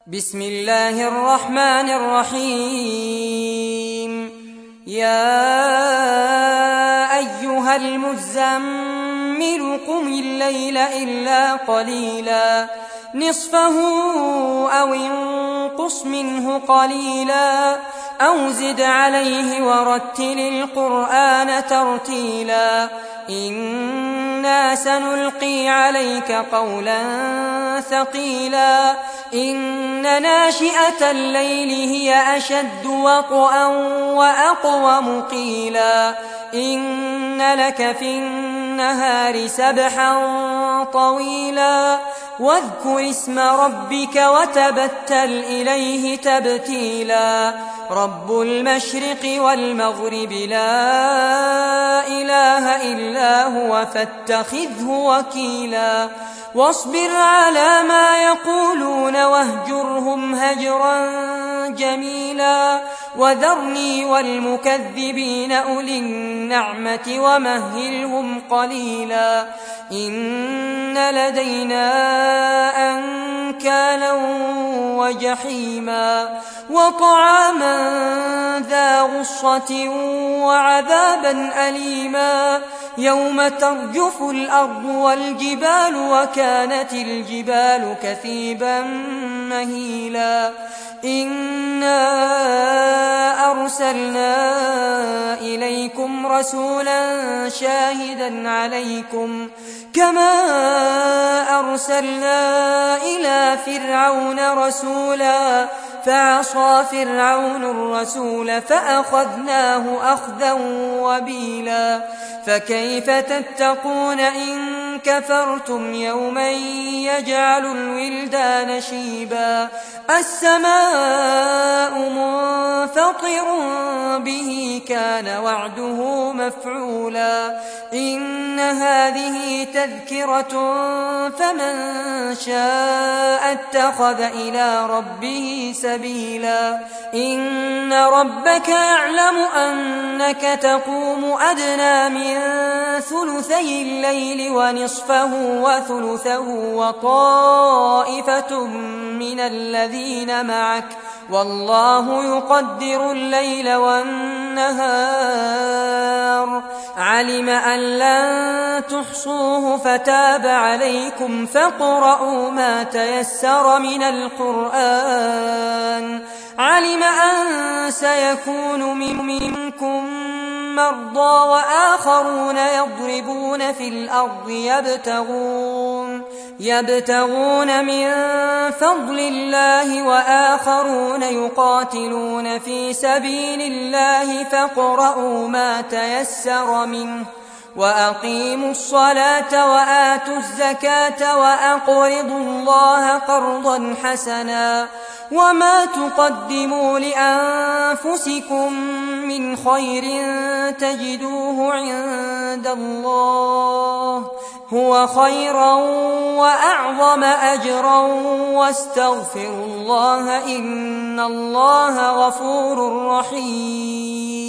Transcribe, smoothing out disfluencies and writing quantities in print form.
بسم الله الرحمن الرحيم. يا أيها المزمل قم الليل إلا قليلا نصفه أو انقص منه قليلا أو زد عليه ورتل القرآن ترتيلا إنا سنلقي عليك قولا ثقيلا إن ناشئة الليل هي أشد وطئا وأقوم قيلا إن لك في النهار سبحا طويلا واذكر اسم ربك وتبتل إليه تبتيلا رب المشرق والمغرب لا إله إلا هو فاتخذه وكيلا واصبر على ما يقولون واهجرهم هجرا جميلا وذرني والمكذبين أولي النعمة ومهلهم قليلا إن لدينا أنكالا وجحيما وطعاما ذا غصة وعذابا أليما يوم ترجف الأرض والجبال وكانت الجبال كثيبا مهيلا إنا أرسلنا إليكم رسولا شاهدا عليكم كما أرسلنا إلى فرعون رسولا فعصى فرعون الرسول فأخذناه أخذا وبيلا فكيف تتقون إن كفرتم يوما يجعل الولدان شيبا السماء منفطر به كان وعده مفعولا إن هذه تذكرة فمن شاء اتخذ إلى ربه سبيلا إن ربك يعلم أنك تقوم أدنى من ثلثي الليل ونصفه وثلثه وطائفة من الذين معك والله يقدر الليل والنهار علم أن لن تحصوه فتاب عليكم فاقرؤوا ما تيسر من القرآن علم أن سيكون منكم مرضى وآخرون يضربون في الأرض يبتغون من فضل الله وآخرون يقاتلون في سبيل الله فاقرؤوا ما تيسر منه وأقيموا الصلاة وآتوا الزكاة وأقرضوا الله قرضا حسنا وما تقدموا لأنفسكم من خير تجدوه عند الله هو خيرا وأعظم أجرا واستغفروا الله إن الله غفور رحيم.